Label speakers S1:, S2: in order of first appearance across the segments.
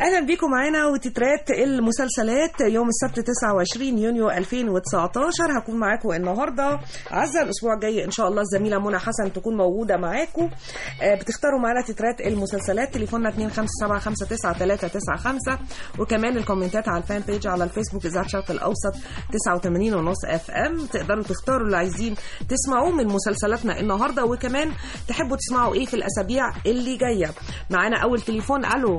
S1: اهلا بيكم معانا وتترات المسلسلات يوم السبت 29 يونيو 2019. هكون معاكم النهارده عزة. الاسبوع الجاي ان شاء الله الزميله منى حسن تكون موجوده معاكم. بتختاروا معانا تترات المسلسلات. تليفوننا 25759395 وكمان الكومنتات على الفان بيج على الفيسبوك اذاعه الشرق الاوسط 89.5 اف ام. تقدروا تختاروا اللي عايزين تسمعوه من مسلسلاتنا النهارده، وكمان تحبوا تسمعوا ايه في الاسابيع اللي جايه. معانا اول تليفون. الو،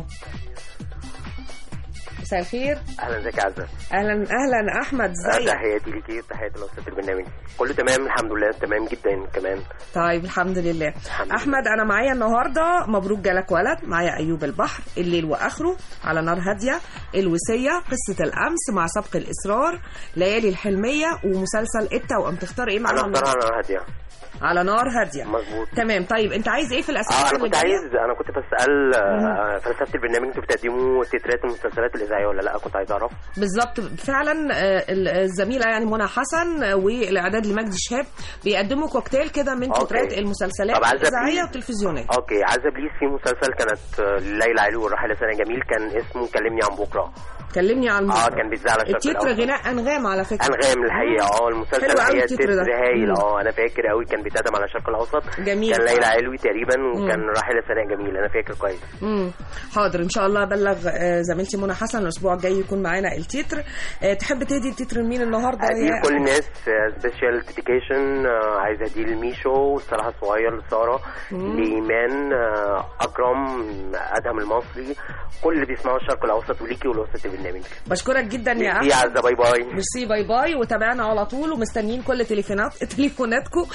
S1: مساء الخير.
S2: اهلا، ازيك يا عزة؟
S1: اهلا احمد، ازيك؟
S2: تحياتي ليكي وتحياتي لاستاذ البرنامج. كله تمام الحمد لله، تمام جدا كمان.
S1: طيب الحمد لله. احمد انا معايا النهارده مبروك جالك ولد، معايا ايوب البحر، الليل واخره، على نار هاديه، الوصيه، قصه الامس، مع سبق الاصرار، ليالي الحلميه، ومسلسل التوأم. تختار ايه معانا؟
S2: انا اختار على نار هاديه.
S1: على نار هاديه،
S2: مظبوط.
S1: تمام. طيب انت عايز ايه في الاسئله؟
S2: انا كنت بسال فلسفه البرنامج، انتوا بتقدموا تترات المسلسلات الاذاعيه ولا لا؟ كنت عايز اعرف
S1: بالظبط. فعلا الزميله يعني منى حسن والاعداد لمجدي شهاب بيقدموا كوكتيل كده من تترات المسلسلات الاذاعيه والتلفزيونيه.
S2: اوكي، عايزه بليز في مسلسل كانت ليلى علوي والراحله سنه جميل، كان اسمه كلمني عن بكره.
S1: كلمني عن بكره.
S2: كان بيتذاع على
S1: التتر غناء انغام على فكره.
S2: انغام الحقيقه. المسلسل الحقيقه تتر هايل. انا فاكر قوي، كان بيتقدم على الشرق الاوسط.
S1: جميل.
S2: كان ليلى علوي تقريبا، وكان راحله سناء جميل، انا فاكر كويس.
S1: حاضر ان شاء الله ابلغ زميلتي منى حسن الاسبوع الجاي يكون معانا التتر. تحب تهدي التتر لمين النهارده؟
S2: كل الناس سبيشال ديديكيشن. عايز اهدي لميشو، الصراحه الصغير، لساره، لايمان، اكرم، ادهم المصري، كل اللي بيسمعوا الشرق الاوسط، وليكي ولوسط البرنامج.
S1: بشكرك جدا يا احمد.
S2: عزة، باي باي.
S1: ميرسي، باي باي. وتابعنا على طول، ومستنيين كل تليفوناتكم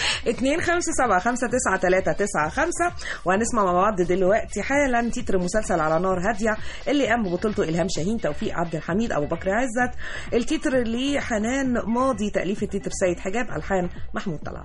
S1: 25759395. وهنسمع مع بعض دلوقتي حالا تتر مسلسل على نار هاديه اللي قام ببطولته الهام شاهين، توفيق عبد الحميد، ابو بكر عزت. التتر لحنان ماضي، تاليف التتر سيد حجاب، الحان محمود طلعت.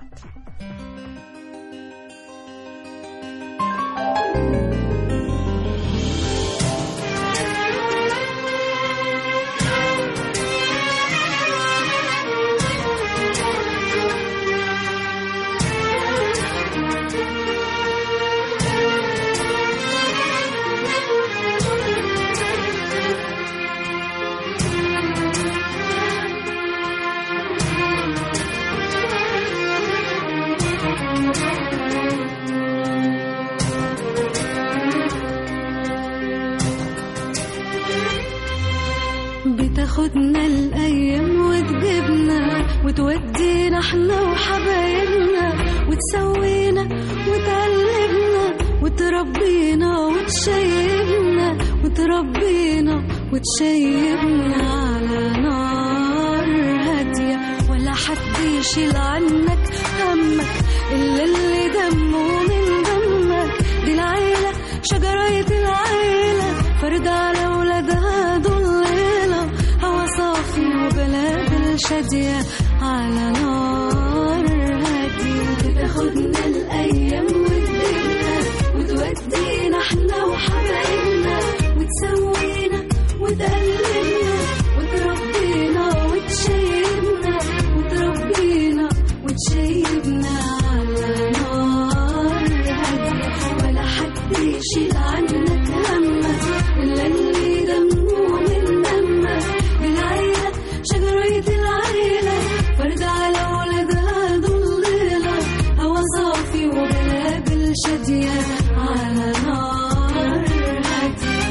S3: بتاخدنا الأيام وتجيبنا وتودينا احنا وحبايبنا، وتسوينا وتعلمنا وتربينا وتشيبنا، وتربينا وتشيبنا على نار هادية، ولا حد يشيل عنك همك إلا اللي دمه من دمك. دي العيلة شجرة العيلة، فرد على ولادها ضليلة، هوا صافي وبلاد شادية على نار هادية. بتاخدنا الأيام وتجيبنا وتودينا احنا وحبايبنا، وتسوينا وتقلبنا وتربينا وتشيبنا، وتربينا وتشيبنا على نار هادية، ولا حد يشيل عنك همك إلا اللي دمه من دمك. بالعيلة شجرة العيلة، فرد على ولادها ضليلة، هوا صافي وبلابل شادية على نار هادية.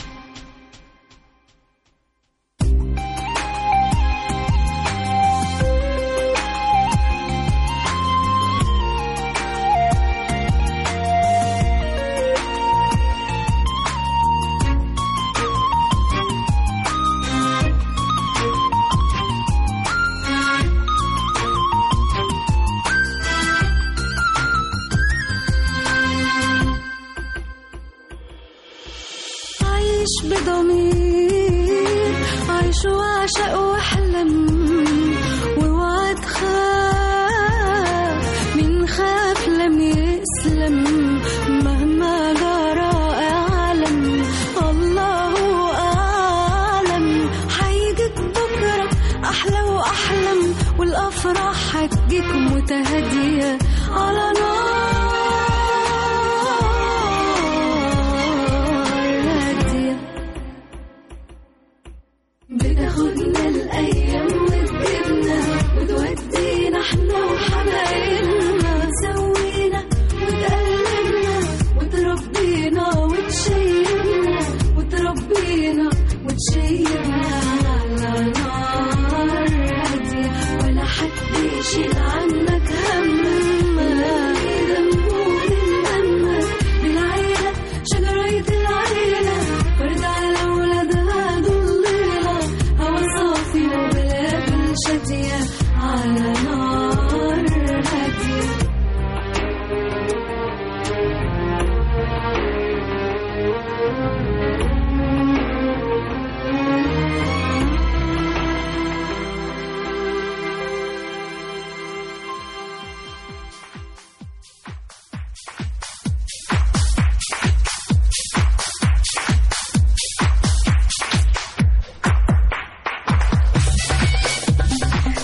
S3: بضمير عيش وعشق واحلم، واوعى تخاف من خاف لم يسلم، مهما جرى اعلم الله اعلم. هيجيك بكره احلى واحلم، والافراح هتجيك متهاديه على نار هاديه.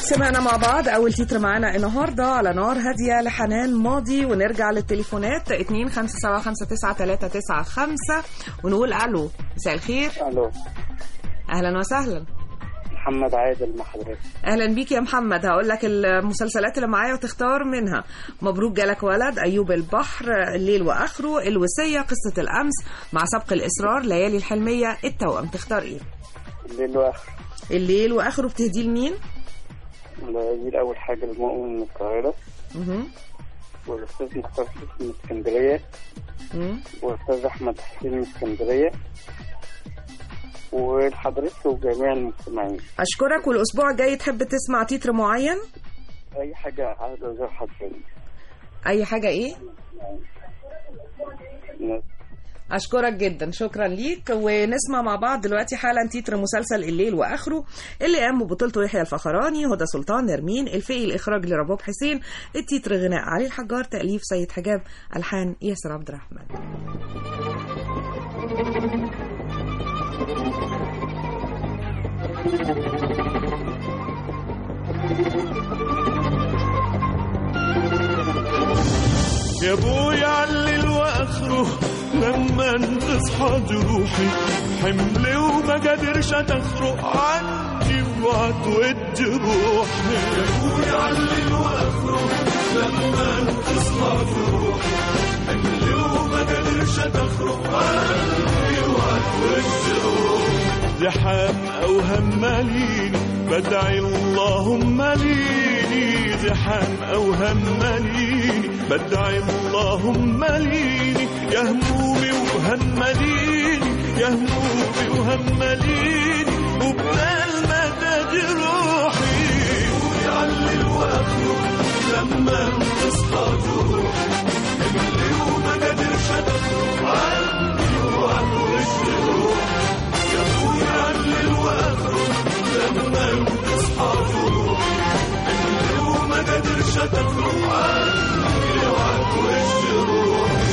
S1: سمعنا مع بعض أول تيتر معانا النهاردة على نار هادية لحنان ماضي. ونرجع للتليفونات 2575395 ونقول ألو. مساء الخير.
S4: الو،
S1: أهلا وسهلا.
S4: محمد عادل مع حضرتك.
S1: أهلا بيك يا محمد. هقول لك المسلسلات اللي معايا وتختار منها: مبروك جالك ولد، أيوب البحر، الليل وآخره، الوصية، قصة الأمس، مع سبق الإصرار، ليالي الحلمية، التوأم. تختار إيه؟
S4: الليل واخر.
S1: الليل وآخره بتهديه لمين؟
S4: دي أول حاجة المؤمن من القاهرة، والأستاذ مختار حسين من اسكندرية، والأستاذ أحمد حسين من اسكندرية، والحضرتك وجميع المستمعين.
S1: أشكرك. والأسبوع الجاي تحب تسمع تيتر معين؟
S4: أي حاجة عايز أزورها تاني.
S1: أي حاجة إيه؟ أشكرك جدا، شكرا ليك. ونسمع مع بعض دلوقتي حالا تيتر مسلسل الليل وآخره اللي قام ببطولته يحيى الفخراني، هدى سلطان، نرمين الفقي، الإخراج لرباب حسين، التيتر غناء علي الحجار، تأليف سيد حجاب، ألحان ياسر عبد الرحمن.
S5: يا ابويا علل واخره لما تصحى جروحي حملي وما قادرش تخرق عني وعتود روحي. يا ابويا علل واخره لما تصحى جروحي حملي وما قادرش تخرق عني وعتود روحي. زحام او هماليني بدعي اللهم ليني، زحام او هماليني بدعي اللهم ليني، يا همومي وهمليني، يا همومي وهمليني، وبدال مدد روحي. ويعلل واخره لما تصحى جروحي اللي وما قادرش تخرج عني وعن وش روحي. يا ابويا علل واخره لما تصحى جروحي اللي وما قادرش تخرج عني وعن وش روحي.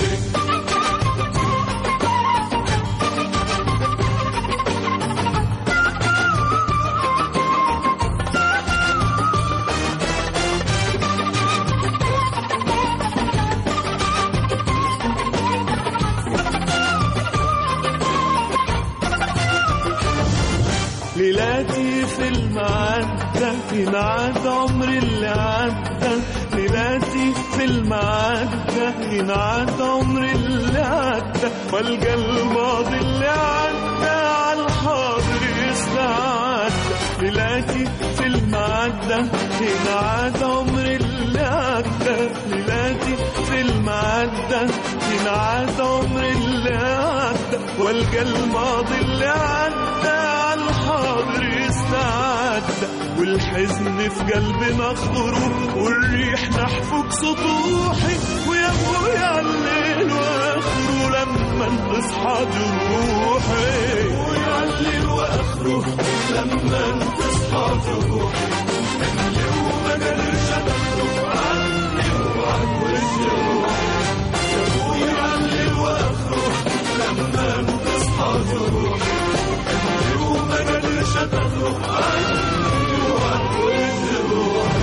S5: ليلاتي في المعدة ينعاد عمري اللي عدى، ليلاتي في المعدة ينعاد عمري اللي عدى، والقى الماضي اللي عدى على الحاضر يستعدى. ليلاتي في المعدة ينعاد عمري اللي عدى، ليلاتي في المعدة ينعاد عمري اللي عدى، والقى الماضي اللي عدى الحاضر يستعدى، والحزن في قلبي نخضره والريح نحفك سطوحي. ويا ابويا الليل واخره لما تصحى جروحي. ويا الليل واخره لما تصحى جروحي اللي وما قادرش تخرج عني وعن وش روحي. يا ابويا الليل واخره لما تصحى جروحي وما قادرش تخرج عني وعن وش روحي.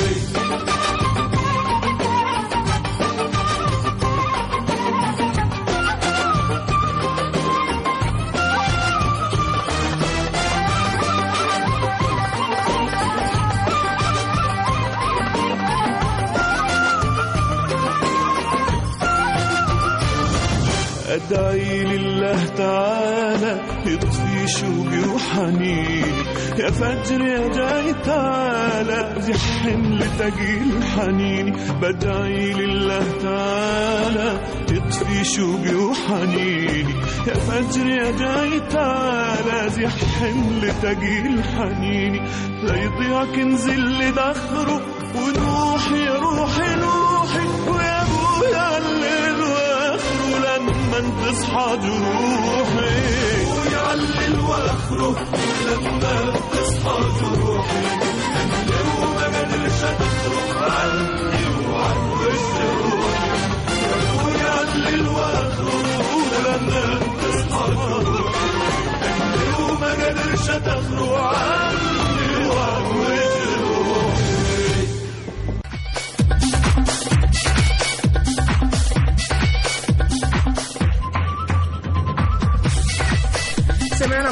S5: أدعي لله تعالى يطفي شوقي وحنيني، يا فجر يا جاي تعالى زي حمل تقيل حنيني. بدعي لله تعالى يطفي شوقي وحنيني، يا فجر يا جاي تعالى زي حمل تقيل حنيني. لا يضيع كنز اللي دخره ونوحي يا روحي نوحي. ويا ابويا الليل واخره لما تصحى جروحي. ويعلل واخره لما تصحى جروحي اللي وما قادرش تخرج عني وعن وش روحي. ويعلل واخره لما تصحى جروحي اللي وما قادرش تخرج عني وعن وش روحي.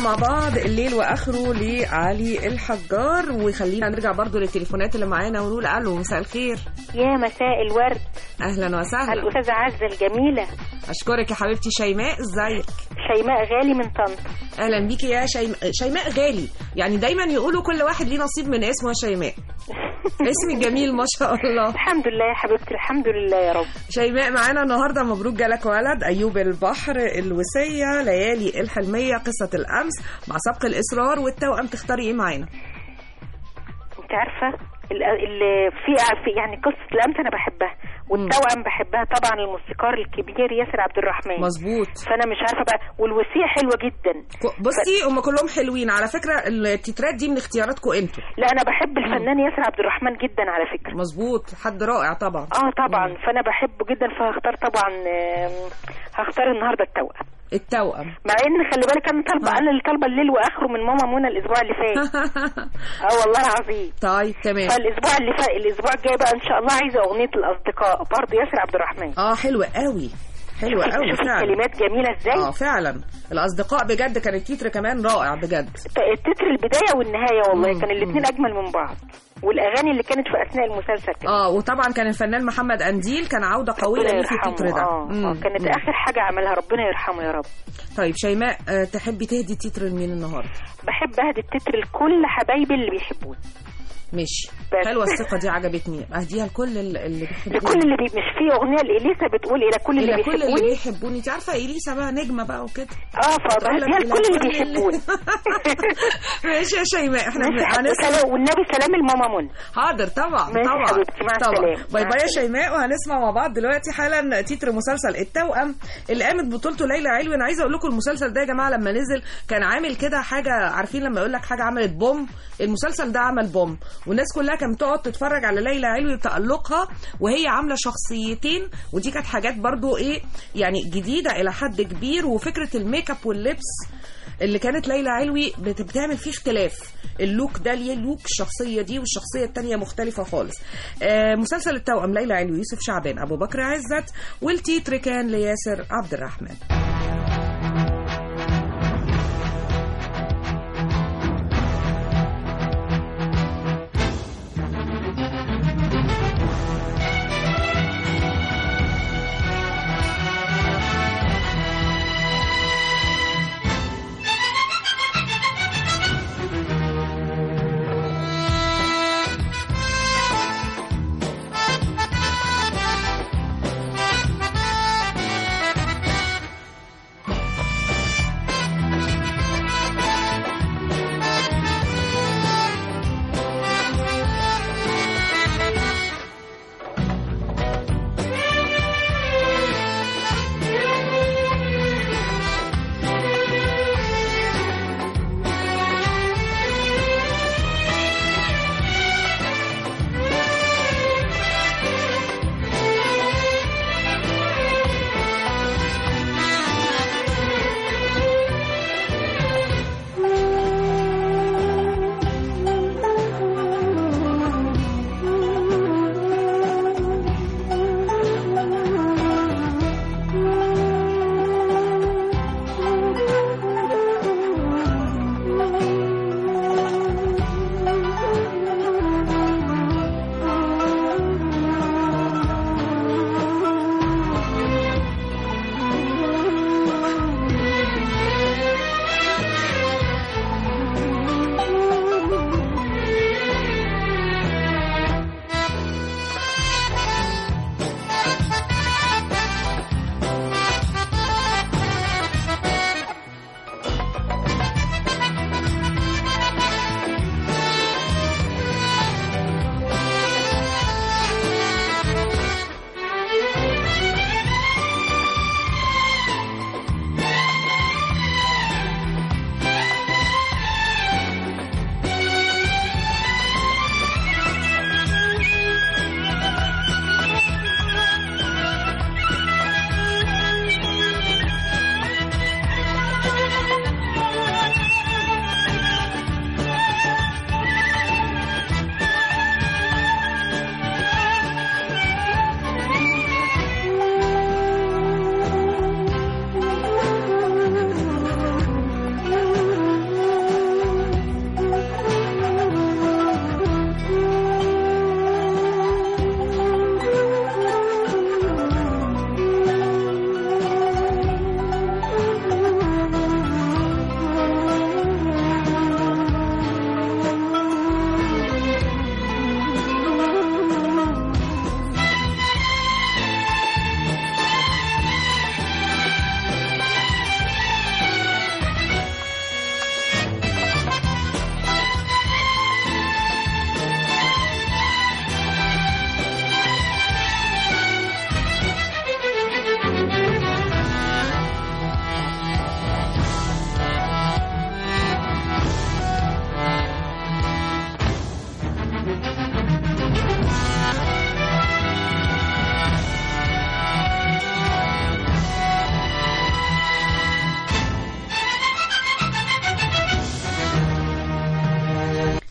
S1: مع بعض الليل واخره لعلي الحجار، وخلينا نرجع برضو للتليفونات اللي معانا ونقول الو. مساء الخير.
S6: يا مساء الورد.
S1: اهلا وسهلا.
S6: الاستاذه عزه الجميله.
S1: اشكرك يا حبيبتي. شيماء ازيك؟
S6: شيماء غالي من طنطا.
S1: اهلا بيكي يا شيماء غالي. يعني دايما يقولوا كل واحد ليه نصيب من اسمه يا شيماء. اسمك جميل ما شاء الله.
S6: الحمد لله يا حبيبتي، الحمد لله يا رب.
S1: شيماء معانا النهارده. مبروك جالك ولد. ايوب البحر، الوصيه، ليالي الحلميه، قصه الامس، مع سبق الاصرار، والتوأم. تختاري ايه معانا؟
S6: انت عارفه اللي في يعني قصه الامس انا بحبها، والتوأم بحبها طبعا. الموسيقار الكبير ياسر عبد الرحمن.
S1: مظبوط.
S6: فانا مش عارفه بقى، والوصيه حلوه جدا.
S1: بصي هم كلهم حلوين على فكره. التترات دي من اختياراتكم انتوا.
S6: لا انا بحب الفنان ياسر عبد الرحمن جدا على فكره.
S1: مظبوط، حد رائع طبعا.
S6: طبعا. فانا بحبه جدا، فهختار طبعا، هختار النهارده التوأم. مع ان خلي بالك انا طالبه، انا اللي طالبه الليل واخره من ماما منى الاسبوع اللي فات. والله العظيم.
S1: طيب تمام.
S6: فالاسبوع اللي فات، الاسبوع الجاي بقى ان شاء الله عايزه اغنيه الاصدقاء برضه ياسر عبد الرحمن.
S1: حلوه قوي، حلوه قوي فعلا.
S6: الكلمات جميله ازاي.
S1: فعلا. الاصدقاء بجد كان التتر كمان رائع بجد.
S6: التتر البدايه والنهايه والله كان الاثنين اجمل من بعض، والاغاني اللي كانت في اثناء المسلسل كمان.
S1: وطبعا كان الفنان محمد قنديل كان عوده قويه ليه في التتر ده.
S6: كانت اخر حاجه عملها، ربنا يرحمه يا رب.
S1: طيب شيماء، تحبي تهدي التتر لمين النهارده؟
S6: بحب اهدي التتر لكل حبايبي اللي بيحبوني.
S1: ماشي، حلوه الثقه دي، عجبتني. اهديها لكل اللي بيحبوني.
S6: لكل اللي مش في اغنيه لإليسا بتقول الى كل اللي بيحبوني.
S1: كل اللي بيحبوني. انت عارفه إليسا بقى نجمه بقى وكده.
S6: فبهديها لكل اللي بيحبوني.
S1: ماشي يا شيماء. احنا
S6: والنبي سلام الماما منى.
S1: حاضر طبعا.
S6: طبعا حبيبتي، مع السلامه.
S1: باي باي يا شيماء. وهنسمع مع بعض دلوقتي حالا تتر مسلسل التوأم اللي قامت بطولته ليلى علوي. انا عايزه اقول لكم المسلسل ده يا جماعه لما نزل كان عامل كده حاجه، عارفين لما يقول لك حاجه عملت بوم؟ المسلسل ده عمل بوم، والناس كلها كانت تقعد تتفرج على ليلى علوي بتألقها وهي عامله شخصيتين. ودي كانت حاجات برضو يعني جديده الى حد كبير. وفكره الميك اب واللبس اللي كانت ليلى علوي بتعمل فيه اختلاف. اللوك ده ليه لوك، الشخصيه دي والشخصيه الثانيه مختلفه خالص. مسلسل التوأم ليلى علوي، يوسف شعبان، ابو بكر عزت، والتيتر كان لياسر عبد الرحمن.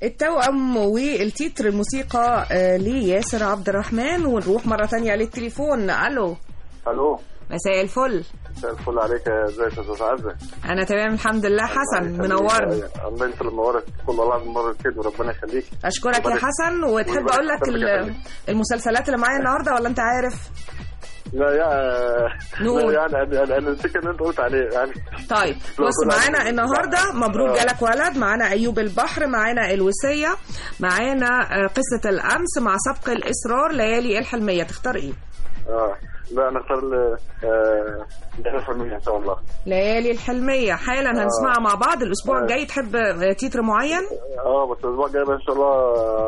S1: التوأم والتتر الموسيقى لياسر عبد الرحمن. ونروح مرة تانية للتليفون. الو. مساء الفل.
S7: مساء الفل عليك. ازيك يا استاذ عزة؟
S1: انا تمام الحمد لله. حسن منورني.
S7: الله انت اللي منورك. كل الله المره كده وربنا يخليك.
S1: اشكرك يا حسن. وتحب اقول لك المسلسلات اللي معايا النهارده ولا انت عارف؟
S7: لا
S1: نقول
S7: يعني انا الفكره اللي انت قلت عليه يعني.
S1: طيب بص، معانا النهارده مبروك جالك ولد، معانا ايوب البحر، معانا الوصيه، معانا قصه الامس، مع سبق الاصرار، ليالي الحلميه. تختار ايه؟
S7: لا انا اختار ليالي الحلميه ان شاء الله. ليالي
S1: الحلميه حالا هنسمعها مع بعض. الاسبوع الجاي تحب تتر معين؟
S7: بس الاسبوع الجاي ان شاء الله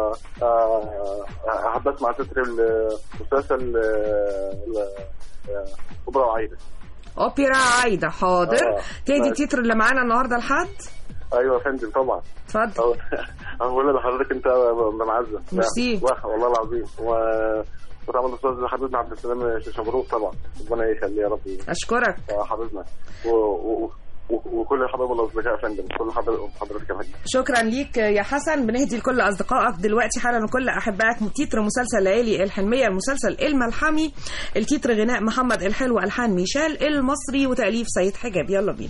S7: احب اسمع تتر المسلسل اوبرا وعايده.
S1: اوبرا عايده. حاضر. تهدي التتر اللي معانا النهارده لحد؟
S7: ايوه يا فندم طبعا.
S1: اتفضل.
S7: اقول لحضرتك انت معزه.
S1: ميرسي
S7: والله العظيم. وطبعا الاستاذ حبيبنا عبد السلام شبروك طبعا، ربنا يخليه يا رب.
S1: اشكرك
S7: حبيبنا وكل الحبايب والاصدقاء يا فندم، كل حضرتك يا فندم.
S1: شكرا ليك يا حسن. بنهدي لكل اصدقائك دلوقتي حالا وكل احبائك تتر مسلسل ليالي الحلميه، المسلسل الملحمي. التتر غناء محمد الحلو، الحان ميشيل المصري، وتاليف سيد حجاب. يلا بينا.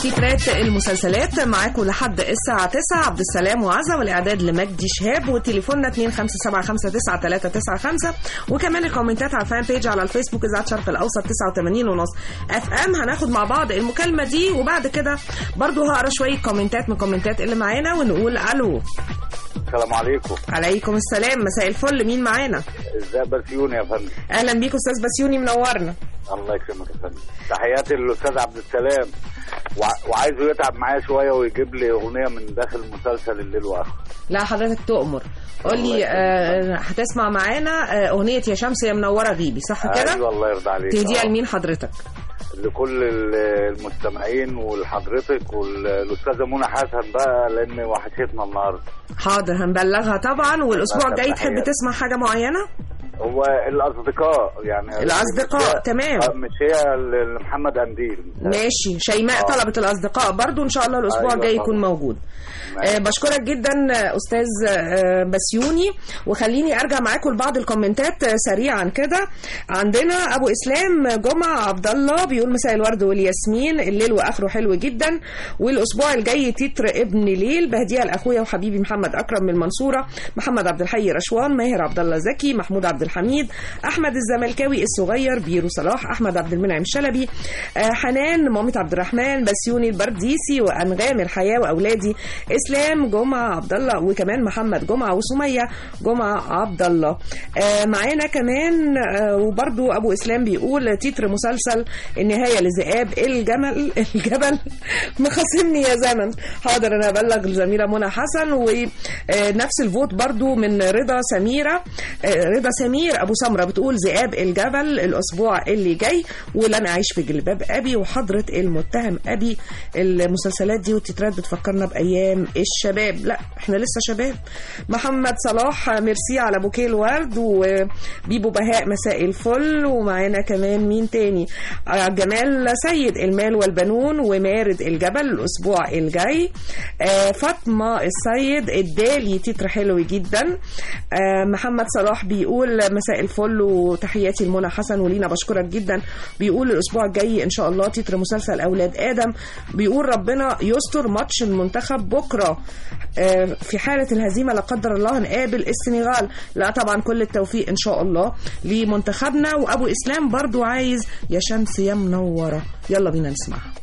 S1: تترات المسلسلات معاكم لحد الساعة 9. عبد السلام وعزة، والإعداد لمجدي شهاب، وتليفوننا 2575 وكمان الكومنتات على الفان بيج على الفيسبوك إذاعة شرق الأوسط 89.5 FM. هناخد مع بعض المكالمة دي، وبعد كده برضو هقرا شوية كومنتات من الكومنتات اللي معانا ونقول ألو.
S8: السلام عليكم.
S1: عليكم السلام، مساء الفل، مين معانا؟
S8: ازاي بسيوني يا فندم؟
S1: أهلا بيك أستاذ بسيوني، منورنا.
S8: الله يكرمك يا فندم. تحياتي للأستاذ عبد السلام، وعايزه يتعب معايا شويه ويجيب لي اغنيه من داخل مسلسل الليل واخره.
S1: لا حضرتك تؤمر. قول لي هتسمع معانا اغنيه يا شمس يا منوره غيبي، صح كده؟
S8: ايوه الله يرضى عليك.
S1: تهديها لمين حضرتك؟
S8: لكل المستمعين ولحضرتك والاستاذه منى حسن بقى، لان وحشتنا النهارده.
S1: حاضر هنبلغها طبعا. والاسبوع الجاي تحب تسمع حاجه معينه؟
S8: هو الاصدقاء يعني.
S1: الاصدقاء تمام.
S8: مش هي لمحمد قنديل.
S1: ماشي. شيماء طلبت الاصدقاء برضو، ان شاء الله الاسبوع الجاي يكون موجود. بشكرك جدا استاذ بسيوني. وخليني ارجع معاكم لبعض الكومنتات سريعا كده. عندنا ابو اسلام جمعه عبد الله بيقول مساء الورد والياسمين، الليل واخره حلو جدا، والاسبوع الجاي تتر ابن ليل بهديها لاخويا وحبيبي محمد اكرم من المنصوره، محمد عبد الحي رشوان، ماهر عبد الله زكي، محمود عبد الحميد، احمد الزملكاوي الصغير، بيرو صلاح، احمد عبد المنعم شلبي، حنان مامة عبد الرحمن، بسيوني البرديسي، وانغام الحياه، واولادي اسلام جمعه عبد الله، وكمان محمد جمعه وسميه جمعه عبد الله. معانا كمان وبرضو ابو اسلام بيقول تتر مسلسل النهايه لذئاب الجبل مخاصمني يا زمن. حاضر انا ابلغ الزميله منى حسن. ونفس الفوت برضو من رضا سمير ابو سمره بتقول ذئاب الجبل الاسبوع اللي جاي، ولن اعيش في جلباب ابي، وحضره المتهم ابي. المسلسلات دي والتترات بتفكرنا بايام الشباب. لا احنا لسه شباب. محمد صلاح ميرسي على بوكيه الورد، وبيبو بهاء مساء الفل. ومعانا كمان مين تاني؟ جمال سيد المال والبنون، ومارد الجبل الاسبوع الجاي. فاطمه السيد الدالي تتر حلو جدا. محمد صلاح بيقول مساء الفل وتحياتي لمنى حسن ولينا، بشكرك جدا. بيقول الاسبوع الجاي ان شاء الله تتر مسلسل اولاد ادم. بيقول ربنا يستر ماتش المنتخب بكره، في حاله الهزيمه لا قدر الله نقابل السنغال. لا طبعا كل التوفيق ان شاء الله لمنتخبنا. وابو اسلام برضو عايز يا شمس يا منوره. يلا بينا نسمعها.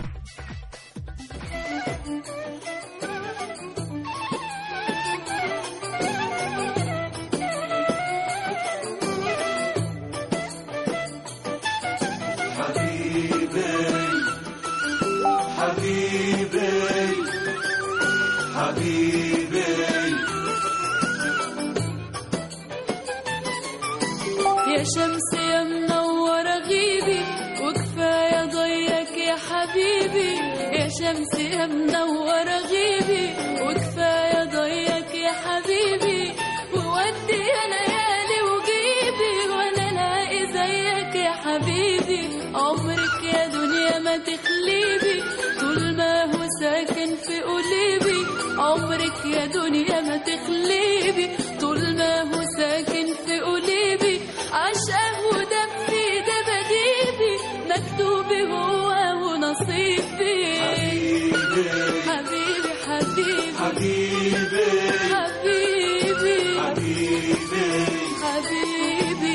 S3: يا شمس يا منورة غيبي، وكفاية ضيك يا حبيبي. يا شمس يا منورة غيبي، وكفاية ضيك يا حبيبي. وودي يا ليالي وجيبي، ولا لاقي زيك يا حبيبي. عمرك يا دنيا ما تخليبي، طول ما هو ساكن في قلبي. عمرك يا دنيا ما تخليبي، طول ما هو ساكن في قلبي. عشقه ودم في دباديبي، مكتوبي هو ونصيبي. حبيبي حبيبي حبيبي حبيبي حبيبي حبيبي.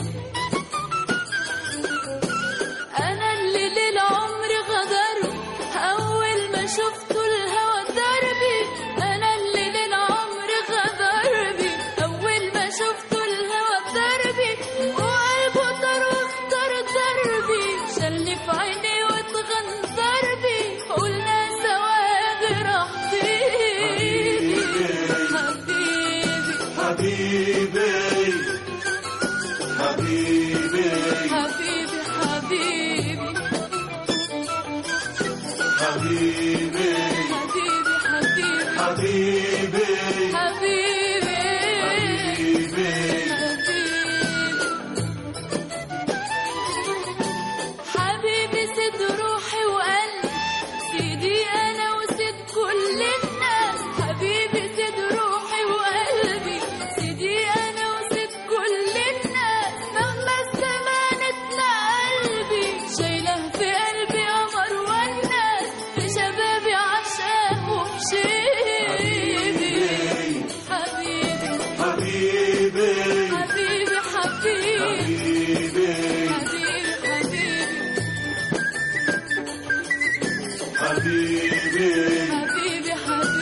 S3: أنا اللي للعمر غدره، أول ما شفته الهوى دربي. أنا اللي للعمر غدربي، أول ما شفته الهوى دربي. وقلبه طار واختار دربي، شلني في عيني واتغنطر بي. قلنا سوا براحتي. حبيبي حبيبي حبيبي حبيبي حبيبي حبيبي حبيبي حبيبي حبيبي سيد روحي وقلبي، سيدي انا وسيد كل الناس. حبيبي سيد روحي وقلبي، سيدي انا وسيد كل الناس. مهما الزمان اتنقلبي، شايله في قلبي قمر والناس. في شباب حبيبي حبيبي حبيبي حبيبي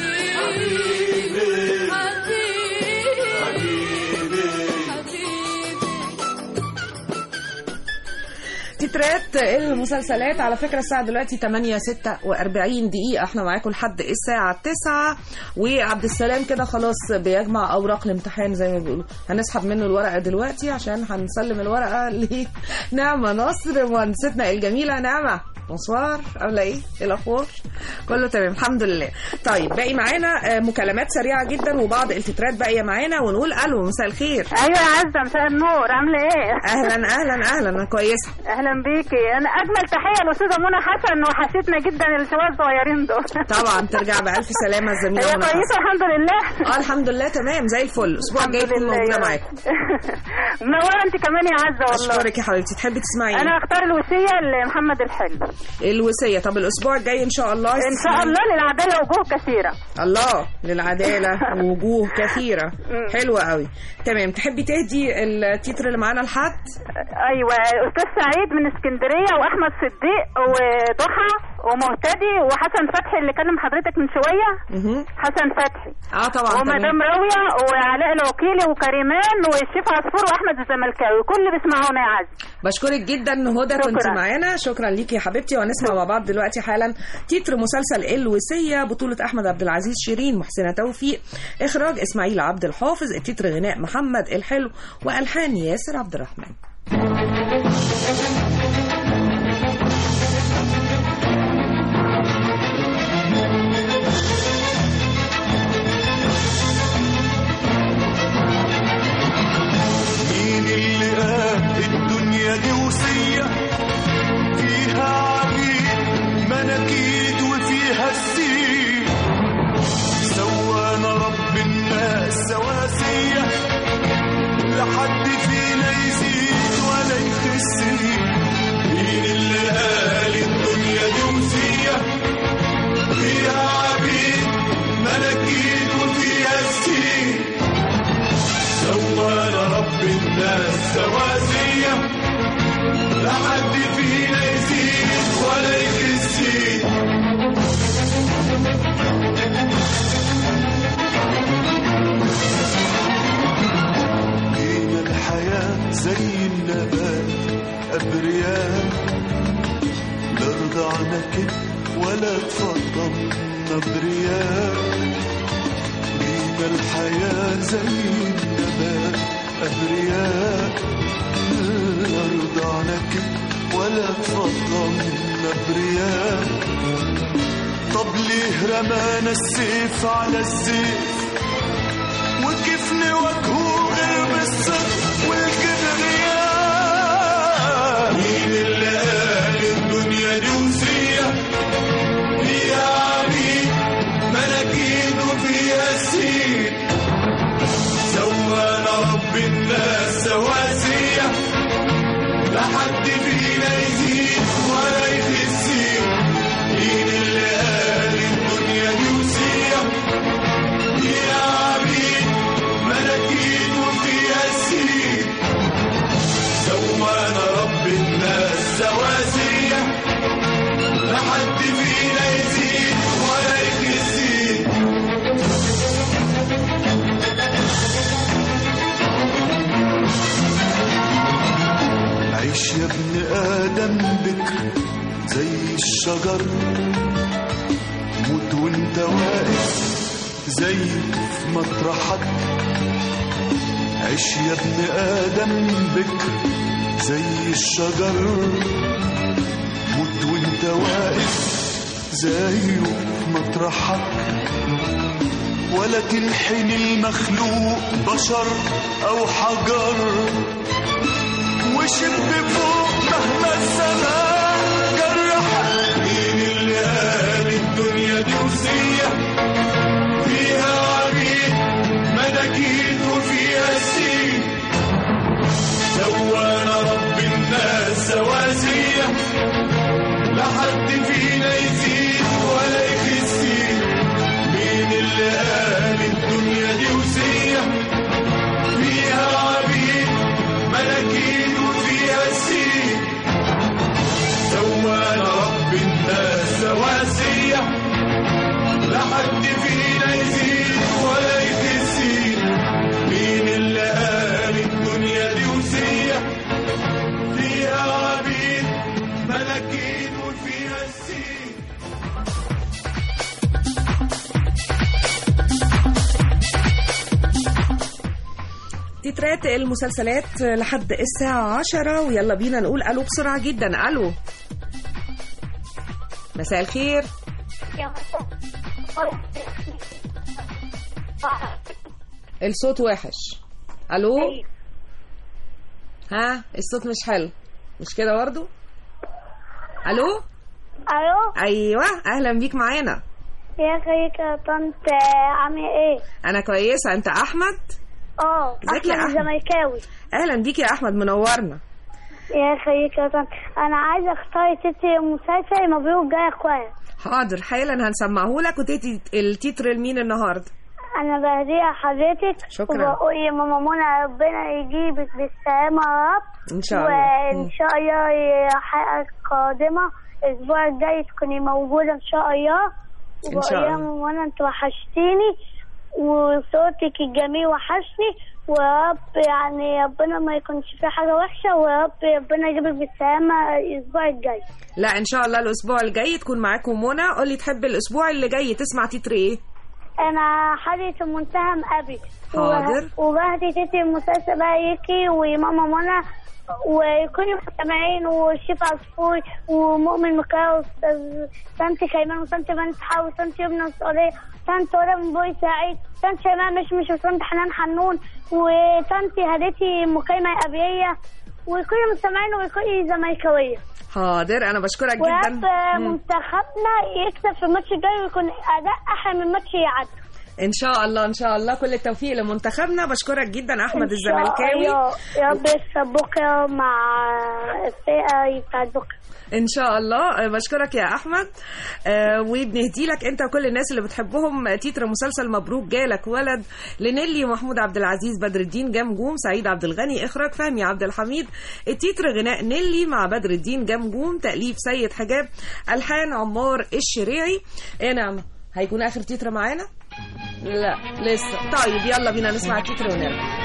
S1: تترات المسلسلات. على فكرة الساعة دلوقتي 8:46 دقيقة، احنا معاكم لحد الساعة 9. وعبد السلام كده خلاص بيجمع أوراق الامتحان زي ما بيقولوا، هنسحب منه الورقة دلوقتي عشان هنسلم الورقة لنعمة نصر مهندستنا الجميلة. نعمة بونسوار، عامله ايه الاخبار؟ كله تمام الحمد لله. طيب باقي معانا مكالمات سريعه جدا وبعض التترات باقيه معانا، ونقول الو مساء الخير.
S6: ايوه يا عزه مساء النور، عامله ايه؟
S1: اهلا اهلا اهلا، انا كويسه.
S6: اهلا بيكي. انا اجمل تحيه للاستاذه منى حسن، وحشتنا جدا الشباب الصغيرين دول.
S1: طبعا ترجع بالف سلامه الزميله
S6: منى. هي كويسه الحمد لله.
S1: الحمد لله تمام زي الفل. الاسبوع الجاي تكون موجوده معاكم.
S6: منوره انت كمان يا عزه والله.
S1: اشكرك يا حبيبتي. تحبي تسمعي
S6: انا هختار الوصيه لمحمد الحلو.
S1: الوصيه. طب الاسبوع الجاي ان شاء الله
S6: ان شاء الله للعداله وجوه كثيره.
S1: الله للعداله وجوه كثيره. حلوه قوي. تمام. تحبي تهدي التتر اللي معانا لحد؟
S6: ايوه استاذ سعيد من اسكندريه، واحمد صديق، وضحى، ومهتدي، وحسن فتحي اللي كلم حضرتك من شويه. حسن فتحي
S1: طبعا.
S6: ومدام راويه، وعلاء الوكيلي، وكريمان، والشيف عصفور، واحمد الزملكاوي، كل بيسمعونا يا عز.
S1: بشكرك جدا هدى، كنت معانا. شكرا ليكي يا حبيبتي. وهنسمع مع بعض دلوقتي حالا تتر مسلسل الوصيه، بطوله احمد عبد العزيز، شيرين، محسنه توفيق، اخراج اسماعيل عبد الحافظ، التتر غناء محمد الحلو، والحان ياسر عبد الرحمن.
S5: مين اللي قال الدنيا دي وصية فيها عبيد مناكيد وفيها السين؟ سوانا رب الناس سواسية، لحد فينا يزيد ولا يخس. مين اللي قال الدنيا دي وصية فيها عبيد مناكيد وفيها السين؟ سوانا رب الناس سواسية، لحد فينا يزيد ولا يخس. بين الحياة زي النبات أبرياء، لا رضعنا كده ولا تفضلنا برياء. بين الحياة زي النبات أبرياء، لا رضعنا كده ولا تفضلنا برياء. طب ليه رمانا السيف على السيف، وكيف نواجهه غير بالصدق والكبرياء؟ مين اللي قال الدنيا دي وصية فيها عبيد مناكيد وفيها السين؟ سوانا رب الناس سواسية، لحد فينا يزيد ولا يخس. مين اللي قال الدنيا دي وصية فيها عبيد مناكيد وفيها السين؟ سوانا رب الناس سواسية، لحد فينا يزيد ولا يخس. عيش يا ابن آدم بكر زي الشجر، موت وانت واقف زي في مطرحك. عيش يا ابن آدم بكر زي الشجر، موت وانت واقف زي في مطرحك. ولا تنحني المخلوق بشر أو حجر، وشب فوق مهما الزمان جرحك. مين اللي قال الدنيا دي وصية فيها عبيد مناكيد وفيها السين؟ سوانا رب الناس سواسية، لحد فينا يزيد ولا يخس. مين اللي قال الدنيا دي وصية فيها حد فينا يزيد ولا يتسيد. مين اللي قال الدنيا دي وسيع فيها عبيد ملاكين وفيها السيد.
S1: تترات المسلسلات لحد الساعة 10 ويلا بينا نقول ألو بسرعة جدا. ألو مساء الخير. الصوت وحش. ألو ها الصوت مش حلو مش كده برضو. ألو
S9: ألو
S1: أيوة أهلا بيك معانا.
S9: يا خيك يا طنط عامل ايه؟
S1: أنا كويسة. أنت أحمد؟ ازيك يا أحمد؟
S9: زملكاوي.
S1: أهلا بيك يا أحمد منورنا.
S9: يا خيك يا طنط أنا عايزة أختار تتر مسلسل مبروك جاي يا أخويا.
S1: حاضر حالا هنسمعهولك. وتيتي التتر لمين النهارده؟
S9: أنا بهديها حضرتك.
S1: شكرا.
S9: وبقول يا ماما منى ربنا يجيبك بالسلامة يا رب
S1: إن شاء الله.
S9: وإن شاء الله حلقة قادمة الأسبوع الجاي تكوني موجودة إن شاء الله.
S1: إن شاء الله.
S9: وبقول يا ماما منى أنت وحشتيني وصوتك الجميل وحشني ورب يعني ربنا ما يكونش فيه حاجة وحشة ربنا يجيبك بالسلامة الأسبوع الجاي.
S1: لا إن شاء الله الأسبوع الجاي تكون معاكم منى. قولي تحب الأسبوع اللي جاي تسمع تتر إيه؟
S9: أنا حديث المنتهى أبي.
S1: حاضر.
S9: وبهدي تتر المسلسل بقى يكي وماما منى وكل المستمعين والشيف عصفور ومؤمن مكاوي وأستاذ سانتي كيمان وسانتي بنتحا وسانتي ابن السعودية سانتي ولا من بوي سعيد سانتي شيماء مش وسانتي حنان حنون وسانتي هديتي مكيمة أبيية وكل المستمعين وكل زملكاوية.
S1: حاضر أنا بشكرك جدا.
S9: ورب منتخبنا يكسب في الماتش الجاي ويكون أداء أحلى من الماتش يعدي
S1: ان شاء الله. ان شاء الله كل التوفيق لمنتخبنا. بشكرك جدا احمد الزملكاوي.
S9: يا رب يكسب بكره مع الفرقه بتاعت بكره
S1: ان شاء الله. بشكرك يا احمد. وبنهدي لك انت وكل الناس اللي بتحبهم تتر مسلسل مبروك جالك ولد لنيلي ومحمود عبد العزيز بدر الدين جمجوم سعيد عبد الغني اخراج فهمي عبد الحميد. التتر غناء نيلي مع بدر الدين جمجوم تاليف سيد حجاب الحان عمار الشريعي. ايه نعمه هيكون اخر تتر معانا؟ لا لسه. طيب يلا بينا نسمع التتر ونرجع.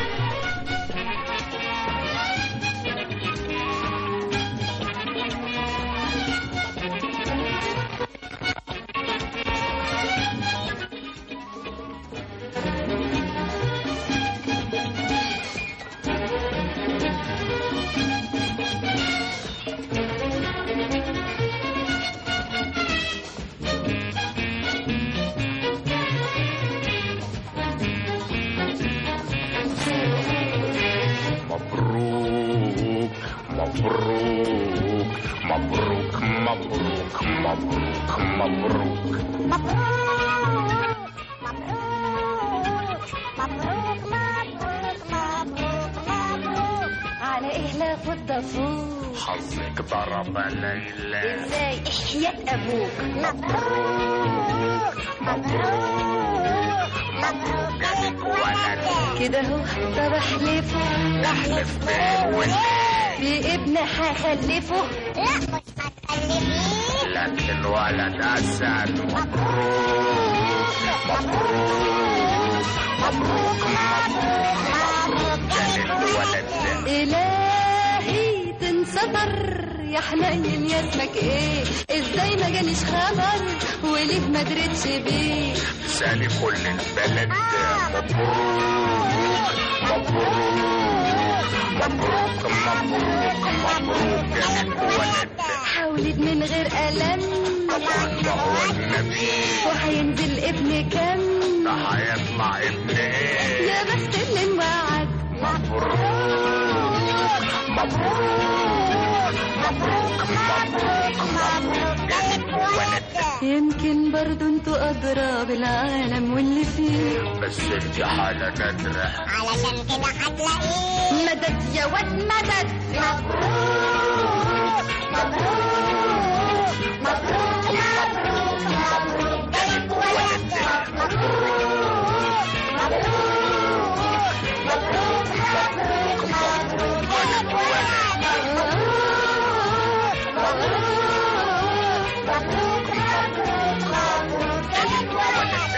S3: على ايه لا فوق
S10: حظك ضرب ليلى
S3: ازاي احياء ابوك
S10: مبروك مبروك مبروك جالك ولد
S3: كده اهو. طب احلفه
S10: احلف بالولد
S3: بابن هخلفه
S9: لا مش هتخلفيه
S10: لكن ولد اسد. مبروك مبروك مبروك مبروك جالك ولد.
S3: الهي تنسطر يا حنين يا اسمك ايه ازاي ما جاليش خبر وليه ما درتش بيه
S10: سالي كل البلد. مبروك مبروك مبروك مبروك جالك ولد.
S3: حاولت من غير ألم
S10: طبعا ما هو النبي
S3: وهينزل ابن كم
S10: ده هيطلع ابن ايه
S3: يا بس اللي انوعد.
S10: مبروك مبروك مبروك مبروك مبروك جالك ولد.
S3: يمكن برضو انتوا أدرى بالعالم واللي فيه
S10: بس انت حالة نادرة
S9: علشان كده هتلاقيه
S3: مدد يا واد مدد.
S9: مبروك مبروك مبروك مبروك مبروك جالك ولد. مبروك مبروك مبروك مبروك مبروك جالك ولد. مبروك مبروك مبروك مبروك جالك ولد.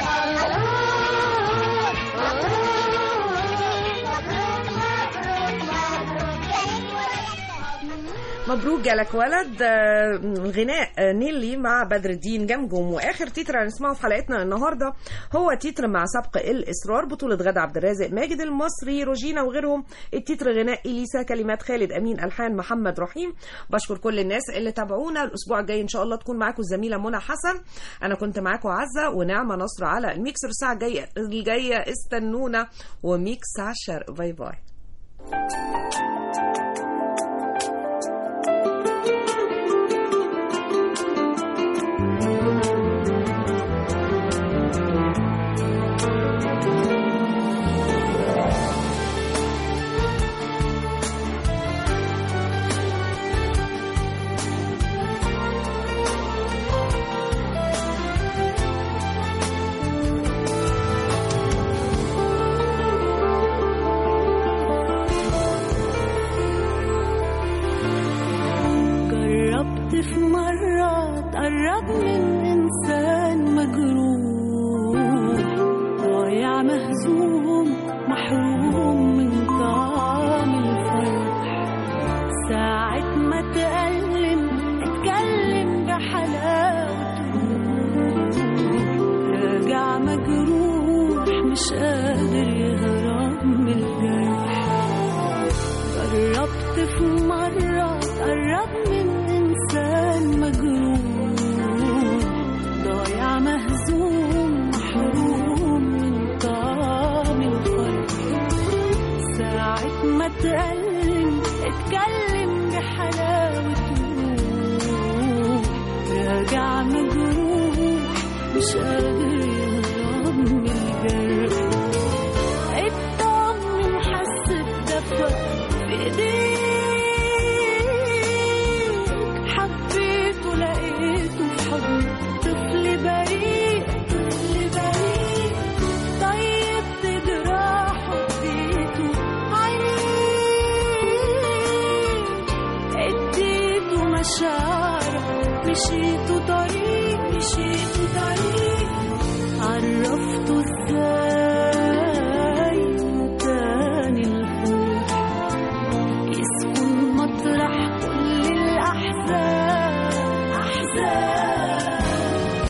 S1: مبروك جالك ولد، غناء نيلي مع بدر الدين جمجم. واخر تتر هنسمعه في حلقتنا النهارده هو تتر مع سبق الاصرار، بطوله غادة عبد الرازق، ماجد المصري، روجينا وغيرهم. التتر غناء اليسا، كلمات خالد امين، الحان محمد رحيم. بشكر كل الناس اللي تابعونا. الاسبوع الجاي ان شاء الله تكون معاكم الزميله منى حسن، انا كنت معاكم عزه ونعمه نصر على الميكسر. الساعه الجايه استنونا وميكس على الشرق. باي باي.
S3: في مرة تقرب من إنسان مجروح، ضايع مهزوم محروم من طعم الفرح. ساعة ما تألم اتكلم بحلاوته، راجع مجروح مش قادر يهرب من الجرح. جربت في مرة تقرب من إنسان مجروح، ضايع مهزوم محروم من طعم الفرح. ساعة ما تألم اتكلم بحلاوته، راجع مجروح مش قادر يهرب من الجرح. اطمن حس بدفى في ايديك، حبيته لقيته في حضن طفل بريء، طفل بريء. طيبت جراحه اديته عينيك، اديته مشاعرك، مشيته طريق، مشيته طريق. عرفته ازاي مكان الخوف، يسكن مطرح كل الأحزان، أحزان.